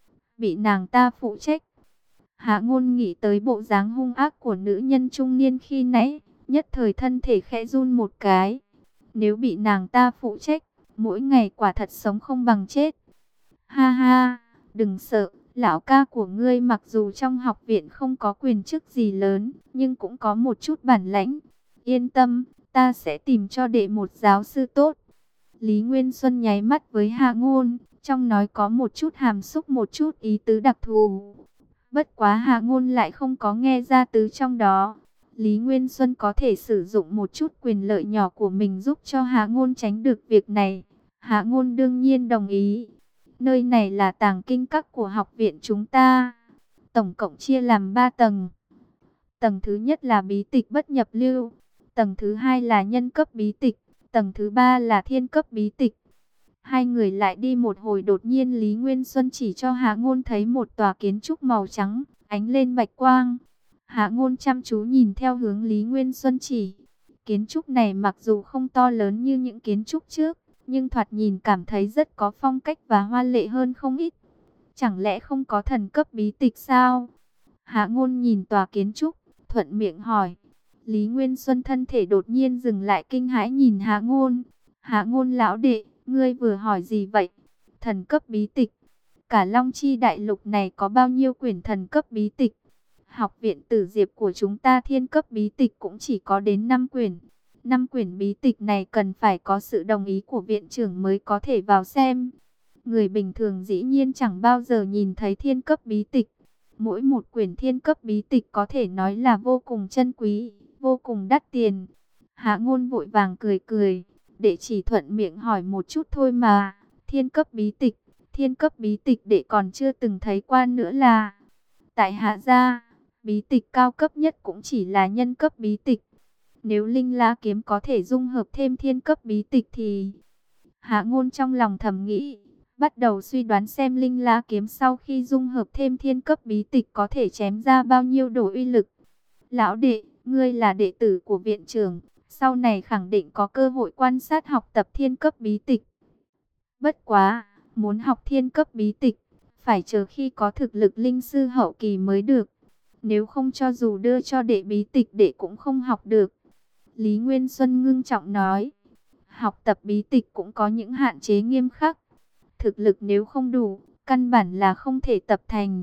Bị nàng ta phụ trách. Hạ Ngôn nghĩ tới bộ dáng hung ác của nữ nhân trung niên khi nãy, nhất thời thân thể khẽ run một cái. Nếu bị nàng ta phụ trách, mỗi ngày quả thật sống không bằng chết. Ha ha, đừng sợ, lão ca của ngươi mặc dù trong học viện không có quyền chức gì lớn, nhưng cũng có một chút bản lãnh. Yên tâm, ta sẽ tìm cho đệ một giáo sư tốt. Lý Nguyên Xuân nháy mắt với Hạ Ngôn, trong nói có một chút hàm xúc, một chút ý tứ đặc thù. Bất quá Hạ Ngôn lại không có nghe ra tứ trong đó. Lý Nguyên Xuân có thể sử dụng một chút quyền lợi nhỏ của mình giúp cho Hạ Ngôn tránh được việc này. Hạ Ngôn đương nhiên đồng ý. Nơi này là tàng kinh các của học viện chúng ta. Tổng cộng chia làm 3 tầng. Tầng thứ nhất là bí tịch bất nhập lưu. Tầng thứ hai là nhân cấp bí tịch. Tầng thứ ba là thiên cấp bí tịch. Hai người lại đi một hồi, đột nhiên Lý Nguyên Xuân chỉ cho Hạ Ngôn thấy một tòa kiến trúc màu trắng, ánh lên bạch quang. Hạ Ngôn chăm chú nhìn theo hướng Lý Nguyên Xuân chỉ. Kiến trúc này mặc dù không to lớn như những kiến trúc trước, nhưng thoạt nhìn cảm thấy rất có phong cách và hoa lệ hơn không ít. Chẳng lẽ không có thần cấp bí tịch sao? Hạ Ngôn nhìn tòa kiến trúc, thuận miệng hỏi. Lý Nguyên Xuân thân thể đột nhiên dừng lại, kinh hãi nhìn Hạ Ngôn. Hạ Ngôn lão đệ, ngươi vừa hỏi gì vậy? Thần cấp bí tịch. Cả Long Chi đại lục này có bao nhiêu quyển thần cấp bí tịch? Học viện Tử Diệp của chúng ta thiên cấp bí tịch cũng chỉ có đến 5 quyển. 5 quyển bí tịch này cần phải có sự đồng ý của viện trưởng mới có thể vào xem. Người bình thường dĩ nhiên chẳng bao giờ nhìn thấy thiên cấp bí tịch. Mỗi một quyển thiên cấp bí tịch có thể nói là vô cùng chân quý, vô cùng đắt tiền. Hạ Ngôn vội vàng cười cười, để chỉ thuận miệng hỏi một chút thôi mà. Thiên cấp bí tịch đệ còn chưa từng thấy qua nữa là. Tại Hạ gia, bí tịch cao cấp nhất cũng chỉ là nhân cấp bí tịch. Nếu Linh La Kiếm có thể dung hợp thêm thiên cấp bí tịch thì... Hạ Ngôn trong lòng thầm nghĩ, bắt đầu suy đoán xem Linh La Kiếm sau khi dung hợp thêm thiên cấp bí tịch có thể chém ra bao nhiêu đồ uy lực. Lão đệ, ngươi là đệ tử của viện trưởng, sau này khẳng định có cơ hội quan sát học tập thiên cấp bí tịch. Bất quá, muốn học thiên cấp bí tịch, phải chờ khi có thực lực linh sư hậu kỳ mới được. Nếu không cho dù đưa cho đệ bí tịch đệ cũng không học được. Lý Nguyên Xuân ngưng trọng nói, học tập bí tịch cũng có những hạn chế nghiêm khắc. Thực lực nếu không đủ, căn bản là không thể tập thành.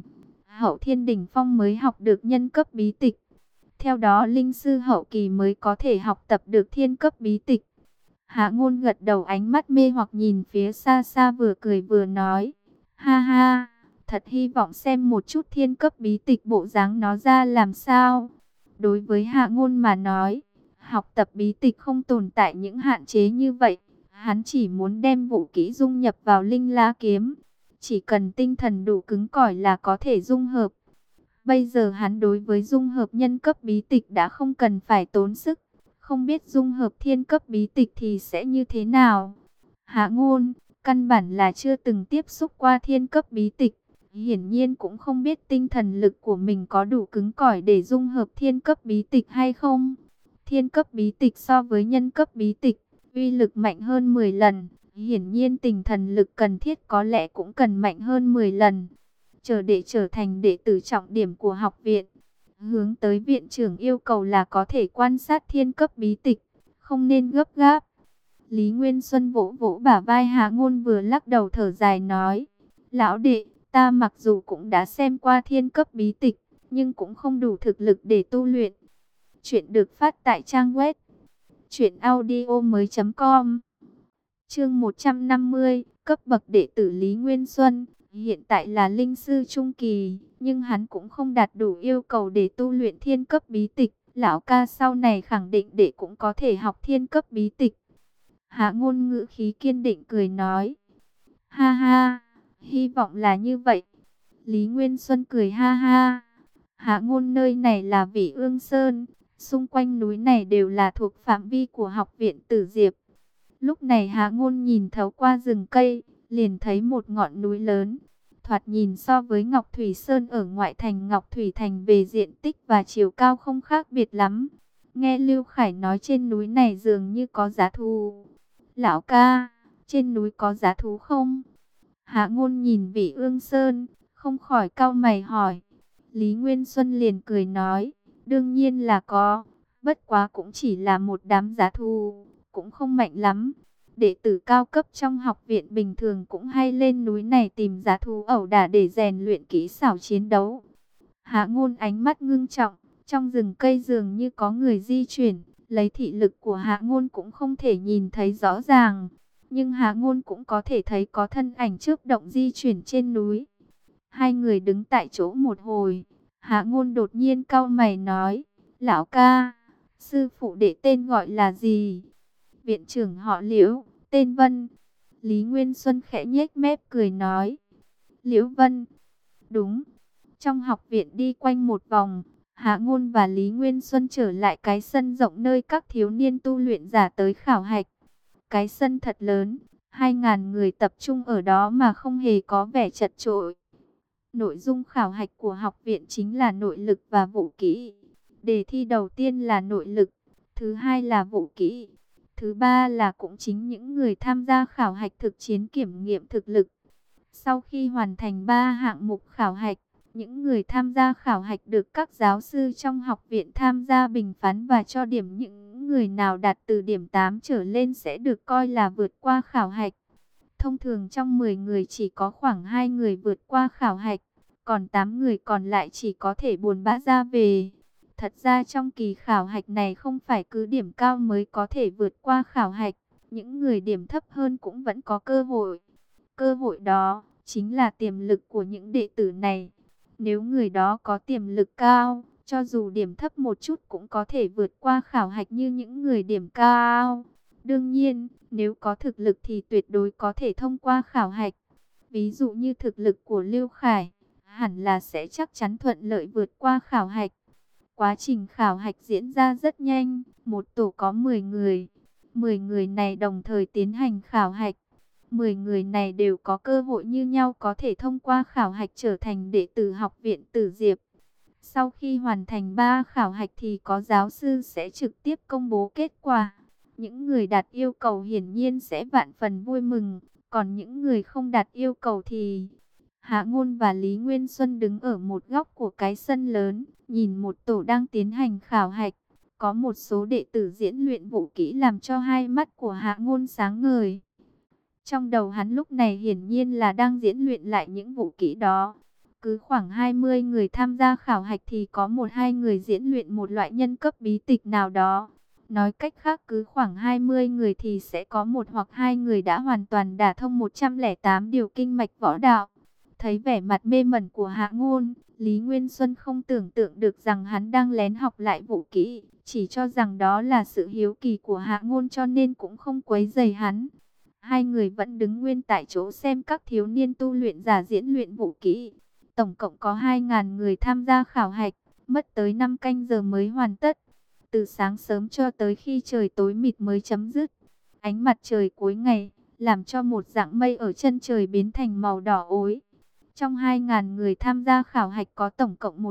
Hậu thiên đỉnh phong mới học được nhân cấp bí tịch. Theo đó linh sư hậu kỳ mới có thể học tập được thiên cấp bí tịch. Hạ Ngôn gật đầu, ánh mắt mê hoặc nhìn phía xa xa, vừa cười vừa nói. Ha ha, thật hy vọng xem một chút thiên cấp bí tịch bộ dáng nó ra làm sao. Đối với Hạ Ngôn mà nói, học tập bí tịch không tồn tại những hạn chế như vậy. Hắn chỉ muốn đem vũ kỹ dung nhập vào linh la kiếm. Chỉ cần tinh thần đủ cứng cỏi là có thể dung hợp. Bây giờ hắn đối với dung hợp nhân cấp bí tịch đã không cần phải tốn sức. Không biết dung hợp thiên cấp bí tịch thì sẽ như thế nào. Hạ Ngôn, căn bản là chưa từng tiếp xúc qua thiên cấp bí tịch. Hiển nhiên cũng không biết tinh thần lực của mình có đủ cứng cỏi để dung hợp thiên cấp bí tịch hay không. Thiên cấp bí tịch so với nhân cấp bí tịch, uy lực mạnh hơn 10 lần. Hiển nhiên tinh thần lực cần thiết có lẽ cũng cần mạnh hơn 10 lần. Để trở thành đệ tử trọng điểm của học viện, hướng tới viện trưởng yêu cầu là có thể quan sát thiên cấp bí tịch, không nên gấp gáp. Lý Nguyên Xuân vỗ vỗ bả vai Hạ Ngôn, vừa lắc đầu thở dài nói. Lão đệ, ta mặc dù cũng đã xem qua thiên cấp bí tịch, nhưng cũng không đủ thực lực để tu luyện. Chuyện được phát tại trang web truyệnaudiomoi.com. Chương 150, cấp bậc đệ tử Lý Nguyên Xuân. Hiện tại là linh sư trung kỳ, nhưng hắn cũng không đạt đủ yêu cầu để tu luyện thiên cấp bí tịch. Lão ca sau này khẳng định đệ cũng có thể học thiên cấp bí tịch. Hạ Ngôn ngữ khí kiên định cười nói. Ha ha, hy vọng là như vậy. Lý Nguyên Xuân cười ha ha. Hạ Ngôn, nơi này là Vĩ Ương Sơn, xung quanh núi này đều là thuộc phạm vi của học viện Tử Diệp. Lúc này Hạ Ngôn nhìn thấu qua rừng cây, liền thấy một ngọn núi lớn. Thoạt nhìn so với Ngọc Thủy Sơn ở ngoại thành Ngọc Thủy Thành về diện tích và chiều cao không khác biệt lắm. Nghe Lưu Khải nói trên núi này dường như có dã thú. Lão ca, trên núi có dã thú không? Hạ Ngôn nhìn Vĩ Ương Sơn, không khỏi cau mày hỏi. Lý Nguyên Xuân liền cười nói, đương nhiên là có, bất quá cũng chỉ là một đám dã thú, cũng không mạnh lắm. Đệ tử cao cấp trong học viện bình thường cũng hay lên núi này tìm dã thú ẩu đả để rèn luyện kỹ xảo chiến đấu. Hạ Ngôn ánh mắt ngưng trọng, trong rừng cây dường như có người di chuyển, lấy thị lực của Hạ Ngôn cũng không thể nhìn thấy rõ ràng, nhưng Hạ Ngôn cũng có thể thấy có thân ảnh chớp động di chuyển trên núi. Hai người đứng tại chỗ một hồi, Hạ Ngôn đột nhiên cau mày nói, lão ca, sư phụ đệ tên gọi là gì? Viện trưởng họ Liễu, tên Vân. Lý Nguyên Xuân khẽ nhếch mép cười nói, Liễu Vân. Đúng. Trong học viện đi quanh một vòng, Hạ Ngôn và Lý Nguyên Xuân trở lại cái sân rộng nơi các thiếu niên tu luyện giả tới khảo hạch. Cái sân thật lớn, 2.000 người tập trung ở đó mà không hề có vẻ chật chội. Nội dung khảo hạch của học viện chính là nội lực và vũ kỹ. Đề thi đầu tiên là nội lực, thứ hai là vũ kỹ, thứ ba là cũng chính những người tham gia khảo hạch thực chiến kiểm nghiệm thực lực. Sau khi hoàn thành 3 hạng mục khảo hạch, những người tham gia khảo hạch được các giáo sư trong học viện tham gia bình phán và cho điểm. Những người nào đạt từ điểm 8 trở lên sẽ được coi là vượt qua khảo hạch. Thông thường trong 10 người chỉ có khoảng 2 người vượt qua khảo hạch, còn 8 người còn lại chỉ có thể buồn bã ra về. Thật ra trong kỳ khảo hạch này không phải cứ điểm cao mới có thể vượt qua khảo hạch, những người điểm thấp hơn cũng vẫn có cơ hội. Cơ hội đó chính là tiềm lực của những đệ tử này. Nếu người đó có tiềm lực cao, cho dù điểm thấp một chút cũng có thể vượt qua khảo hạch như những người điểm cao. Đương nhiên, nếu có thực lực thì tuyệt đối có thể thông qua khảo hạch. Ví dụ như thực lực của Lưu Khải, hẳn là sẽ chắc chắn thuận lợi vượt qua khảo hạch. Quá trình khảo hạch diễn ra rất nhanh, một tổ có 10 người. 10 người này đồng thời tiến hành khảo hạch. 10 người này đều có cơ hội như nhau có thể thông qua khảo hạch trở thành đệ tử học viện Tử Diệp. Sau khi hoàn thành 3 khảo hạch thì có giáo sư sẽ trực tiếp công bố kết quả. Những người đạt yêu cầu hiển nhiên sẽ vạn phần vui mừng, còn những người không đạt yêu cầu thì... Hạ Ngôn và Lý Nguyên Xuân đứng ở một góc của cái sân lớn, nhìn một tổ đang tiến hành khảo hạch. Có một số đệ tử diễn luyện vũ kỹ làm cho hai mắt của Hạ Ngôn sáng ngời. Trong đầu hắn lúc này hiển nhiên là đang diễn luyện lại những vũ kỹ đó. Cứ khoảng 20 người tham gia khảo hạch thì có 1-2 người diễn luyện một loại nhân cấp bí tịch nào đó. Nói cách khác, cứ khoảng 20 người thì sẽ có 1 hoặc 2 người đã hoàn toàn đả thông 108 điều kinh mạch võ đạo. Thấy vẻ mặt mê mẩn của Hạ Ngôn, Lý Nguyên Xuân không tưởng tượng được rằng hắn đang lén học lại vũ kỹ, chỉ cho rằng đó là sự hiếu kỳ của Hạ Ngôn cho nên cũng không quấy rầy hắn. Hai người vẫn đứng nguyên tại chỗ xem các thiếu niên tu luyện giả diễn luyện vũ kỹ. Tổng cộng có 2.000 người tham gia khảo hạch, mất tới 5 canh giờ mới hoàn tất. Từ sáng sớm cho tới khi trời tối mịt mới chấm dứt. Ánh mặt trời cuối ngày, làm cho một dạng mây ở chân trời biến thành màu đỏ ối. Trong 2.000 người tham gia khảo hạch có tổng cộng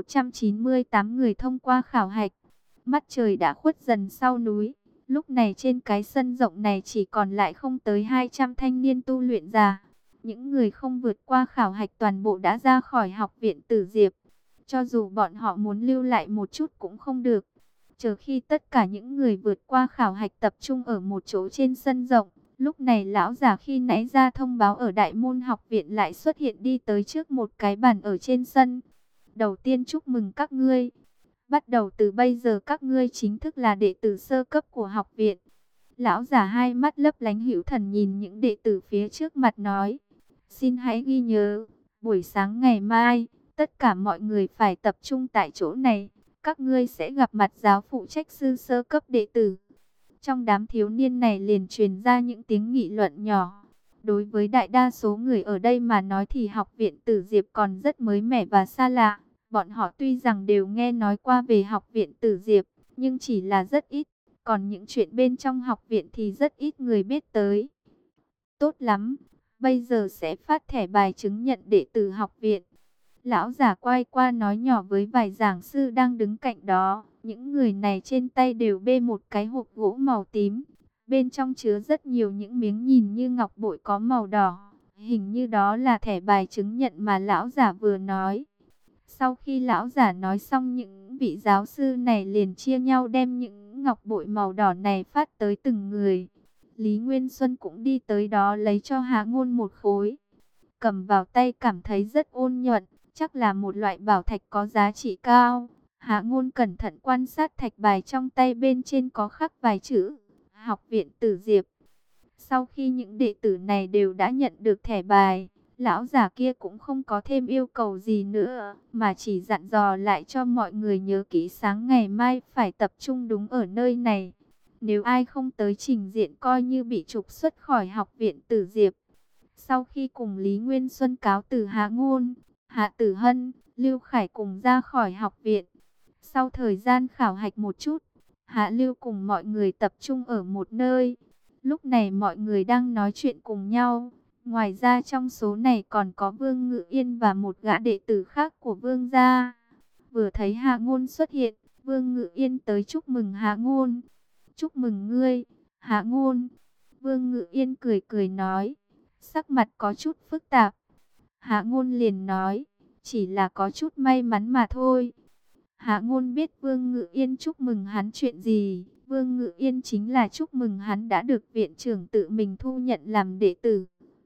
198 người thông qua khảo hạch. Mắt trời đã khuất dần sau núi. Lúc này trên cái sân rộng này chỉ còn lại không tới 200 thanh niên tu luyện giả. Những người không vượt qua khảo hạch toàn bộ đã ra khỏi học viện Tử Diệp. Cho dù bọn họ muốn lưu lại một chút cũng không được. Chờ khi tất cả những người vượt qua khảo hạch tập trung ở một chỗ trên sân rộng, lúc này lão già khi nãy ra thông báo ở Đại môn học viện lại xuất hiện đi tới trước một cái bàn ở trên sân. Đầu tiên chúc mừng các ngươi. Bắt đầu từ bây giờ các ngươi chính thức là đệ tử sơ cấp của học viện. Lão già hai mắt lấp lánh hữu thần nhìn những đệ tử phía trước mặt nói. Xin hãy ghi nhớ, buổi sáng ngày mai, tất cả mọi người phải tập trung tại chỗ này. Các ngươi sẽ gặp mặt giáo phụ trách sư sơ cấp đệ tử. Trong đám thiếu niên này liền truyền ra những tiếng nghị luận nhỏ. Đối với đại đa số người ở đây mà nói thì học viện Tử Diệp còn rất mới mẻ và xa lạ. Bọn họ tuy rằng đều nghe nói qua về học viện Tử Diệp, nhưng chỉ là rất ít. Còn những chuyện bên trong học viện thì rất ít người biết tới. Tốt lắm, bây giờ sẽ phát thẻ bài chứng nhận đệ tử học viện. Lão giả quay qua nói nhỏ với vài giảng sư đang đứng cạnh đó. Những người này trên tay đều bê một cái hộp gỗ màu tím. Bên trong chứa rất nhiều những miếng nhìn như ngọc bội có màu đỏ. Hình như đó là thẻ bài chứng nhận mà lão giả vừa nói. Sau khi lão giả nói xong, những vị giáo sư này liền chia nhau đem những ngọc bội màu đỏ này phát tới từng người. Lý Nguyên Xuân cũng đi tới đó lấy cho Hạ Ngôn một khối. Cầm vào tay cảm thấy rất ôn nhuận, chắc là một loại bảo thạch có giá trị cao. Hạ Ngôn cẩn thận quan sát thạch bài trong tay, bên trên có khắc vài chữ Học viện Tử Diệp. Sau khi những đệ tử này đều đã nhận được thẻ bài, lão già kia cũng không có thêm yêu cầu gì nữa, mà chỉ dặn dò lại cho mọi người nhớ kỹ sáng ngày mai phải tập trung đúng ở nơi này. Nếu ai không tới trình diện coi như bị trục xuất khỏi học viện Tử Diệp. Sau khi cùng Lý Nguyên Xuân cáo từ Hạ Ngôn, Hạ Tử Hân, Lưu Khải cùng ra khỏi học viện. Sau thời gian khảo hạch một chút, Hạ Lưu cùng mọi người tập trung ở một nơi. Lúc này mọi người đang nói chuyện cùng nhau. Ngoài ra trong số này còn có Vương Ngự Yên và một gã đệ tử khác của Vương gia. Vừa thấy Hạ Ngôn xuất hiện, Vương Ngự Yên tới chúc mừng Hạ Ngôn. Chúc mừng ngươi, Hạ Ngôn. Vương Ngự Yên cười cười nói, sắc mặt có chút phức tạp. Hạ Ngôn liền nói, chỉ là có chút may mắn mà thôi. Hạ Ngôn biết Vương Ngự Yên chúc mừng hắn chuyện gì. Vương Ngự Yên chính là chúc mừng hắn đã được viện trưởng tự mình thu nhận làm đệ tử.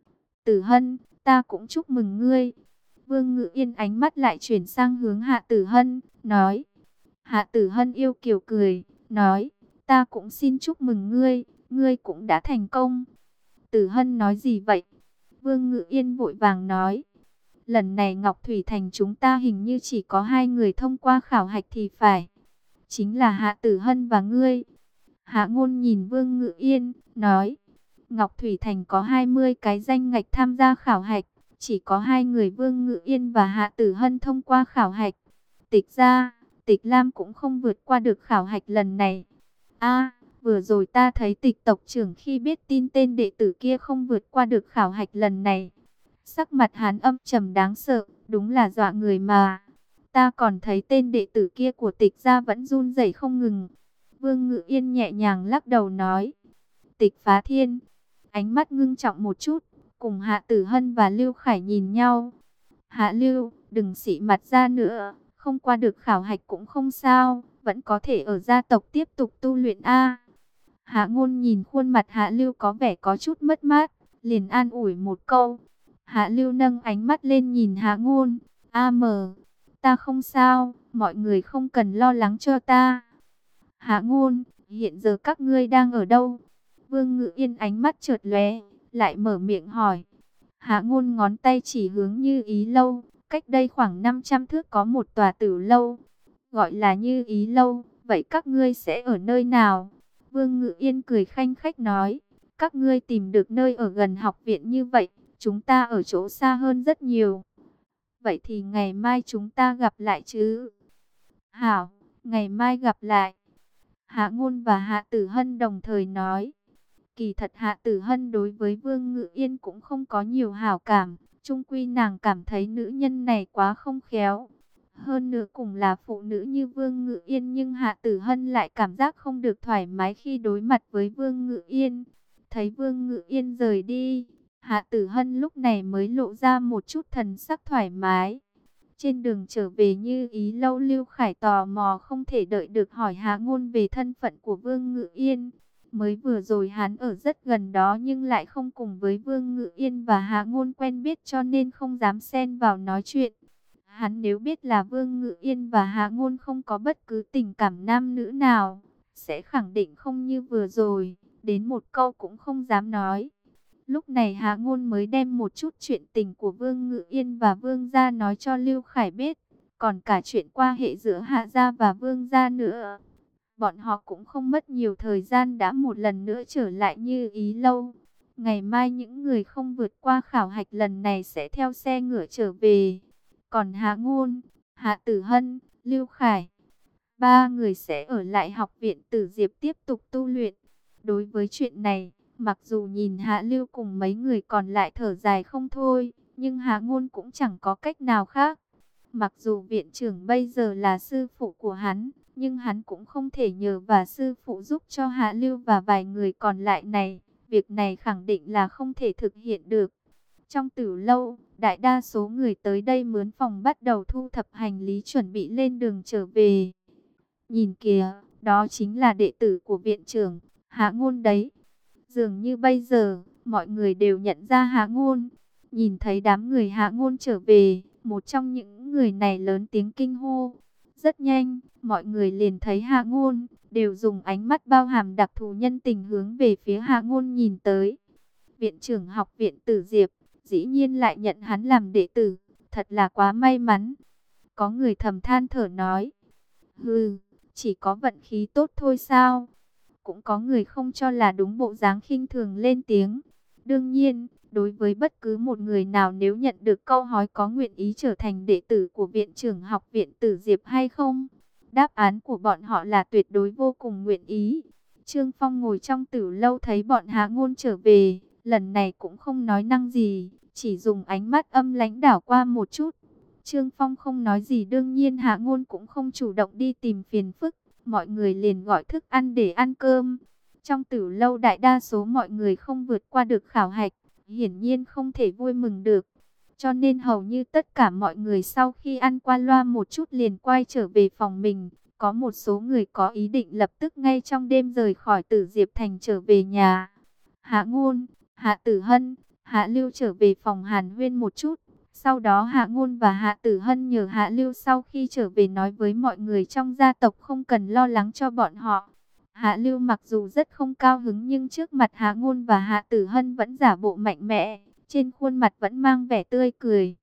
Tử Hân, ta cũng chúc mừng ngươi. Vương Ngự Yên ánh mắt lại chuyển sang hướng Hạ Tử Hân, nói. Hạ Tử Hân yêu kiều cười, nói, ta cũng xin chúc mừng ngươi, ngươi cũng đã thành công. Tử Hân nói gì vậy? Vương Ngự Yên vội vàng nói. Lần này Ngọc Thủy Thành chúng ta hình như chỉ có 2 người thông qua khảo hạch thì phải. Chính là Hạ Tử Hân và ngươi. Hạ Ngôn nhìn Vương Ngự Yên, nói. Ngọc Thủy Thành có 20 cái danh ngạch tham gia khảo hạch. Chỉ có 2 người Vương Ngự Yên và Hạ Tử Hân thông qua khảo hạch. Tịch ra, Tịch Lam cũng không vượt qua được khảo hạch lần này. Vừa rồi ta thấy Tịch tộc trưởng khi biết tin tên đệ tử kia không vượt qua được khảo hạch lần này. Sắc mặt hắn âm trầm đáng sợ, đúng là dọa người mà. Ta còn thấy tên đệ tử kia của Tịch gia vẫn run rẩy không ngừng. Vương Ngự Yên nhẹ nhàng lắc đầu nói. Tịch Phá Thiên, ánh mắt ngưng trọng một chút, cùng Hạ Tử Hân và Lưu Khải nhìn nhau. Hạ Lưu, đừng xị mặt ra nữa, không qua được khảo hạch cũng không sao, vẫn có thể ở gia tộc tiếp tục tu luyện a. Hạ Ngôn nhìn khuôn mặt Hạ Lưu có vẻ có chút mất mát, liền an ủi một câu. Hạ Lưu nâng ánh mắt lên nhìn Hạ Ngôn, Ta không sao, mọi người không cần lo lắng cho ta. Hạ Ngôn, hiện giờ các ngươi đang ở đâu? Vương Ngự Yên ánh mắt chợt lóe, lại mở miệng hỏi. Hạ Ngôn ngón tay chỉ hướng Như Ý lâu, cách đây khoảng 500 thước có một tòa tử lâu, gọi là Như Ý lâu, vậy các ngươi sẽ ở nơi nào? Vương Ngự Yên cười khanh khách nói, các ngươi tìm được nơi ở gần học viện như vậy, chúng ta ở chỗ xa hơn rất nhiều. Vậy thì ngày mai chúng ta gặp lại chứ? Hảo, ngày mai gặp lại. Hạ Ngôn và Hạ Tử Hân đồng thời nói. Kỳ thật Hạ Tử Hân đối với Vương Ngự Yên cũng không có nhiều hảo cảm. Chung quy nàng cảm thấy nữ nhân này quá không khéo. Hơn nữa cùng là phụ nữ như Vương Ngự Yên, nhưng Hạ Tử Hân lại cảm giác không được thoải mái khi đối mặt với Vương Ngự Yên. Thấy Vương Ngự Yên rời đi, Hạ Tử Hân lúc này mới lộ ra một chút thần sắc thoải mái. Trên đường trở về Như Ý lâu, Lưu Khải tò mò không thể đợi được hỏi Hạ Ngôn về thân phận của Vương Ngự Yên. Mới vừa rồi hắn ở rất gần đó nhưng lại không cùng với Vương Ngự Yên và Hạ Ngôn quen biết, cho nên không dám xen vào nói chuyện. Hắn nếu biết là Vương Ngự Yên và Hạ Ngôn không có bất cứ tình cảm nam nữ nào, sẽ khẳng định không như vừa rồi, đến một câu cũng không dám nói. Lúc này Hạ Ngôn mới đem một chút chuyện tình của Vương Ngự Yên và Vương gia nói cho Lưu Khải biết, còn cả chuyện qua hệ giữa Hạ gia và Vương gia nữa. Bọn họ cũng không mất nhiều thời gian đã một lần nữa trở lại Như Ý lâu. Ngày mai những người không vượt qua khảo hạch lần này sẽ theo xe ngựa trở về. Còn Hạ Ngôn, Hạ Tử Hân, Lưu Khải, ba người sẽ ở lại học viện Tử Diệp tiếp tục tu luyện. Đối với chuyện này, mặc dù nhìn Hạ Lưu cùng mấy người còn lại thở dài không thôi, nhưng Hạ Ngôn cũng chẳng có cách nào khác. Mặc dù viện trưởng bây giờ là sư phụ của hắn, nhưng hắn cũng không thể nhờ và sư phụ giúp cho Hạ Lưu và vài người còn lại này. Việc này khẳng định là không thể thực hiện được. Trong Tử lâu, đại đa số người tới đây mướn phòng bắt đầu thu thập hành lý chuẩn bị lên đường trở về. Nhìn kìa, đó chính là đệ tử của viện trưởng, Hạ Ngôn đấy. Dường như bây giờ, mọi người đều nhận ra Hạ Ngôn. Nhìn thấy đám người Hạ Ngôn trở về, một trong những người này lớn tiếng kinh hô. Rất nhanh, mọi người liền thấy Hạ Ngôn, đều dùng ánh mắt bao hàm đặc thù nhân tình hướng về phía Hạ Ngôn nhìn tới. Viện trưởng học viện Tử Diệp, dĩ nhiên lại nhận hắn làm đệ tử, thật là quá may mắn. Có người thầm than thở nói, hừ, chỉ có vận khí tốt thôi sao? Cũng có người không cho là đúng bộ dáng khinh thường lên tiếng. Đương nhiên, đối với bất cứ một người nào nếu nhận được câu hỏi có nguyện ý trở thành đệ tử của viện trưởng học viện Tử Diệp hay không, đáp án của bọn họ là tuyệt đối vô cùng nguyện ý. Trương Phong ngồi trong Tử lâu thấy bọn Hạ Ngôn trở về, lần này cũng không nói năng gì, chỉ dùng ánh mắt âm lãnh đảo qua một chút. Trương Phong không nói gì, đương nhiên Hạ Ngôn cũng không chủ động đi tìm phiền phức. Mọi người liền gọi thức ăn để ăn cơm. Trong Tử lâu đại đa số mọi người không vượt qua được khảo hạch, hiển nhiên không thể vui mừng được. Cho nên hầu như tất cả mọi người sau khi ăn qua loa một chút liền quay trở về phòng mình. Có một số người có ý định lập tức ngay trong đêm rời khỏi Tử Diệp Thành trở về nhà. Hạ Ngôn, Hạ Tử Hân, Hạ Lưu trở về phòng hàn huyên một chút. Sau đó Hạ Ngôn và Hạ Tử Hân nhờ Hạ Lưu sau khi trở về nói với mọi người trong gia tộc không cần lo lắng cho bọn họ. Hạ Lưu mặc dù rất không cao hứng nhưng trước mặt Hạ Ngôn và Hạ Tử Hân vẫn giả bộ mạnh mẽ, trên khuôn mặt vẫn mang vẻ tươi cười.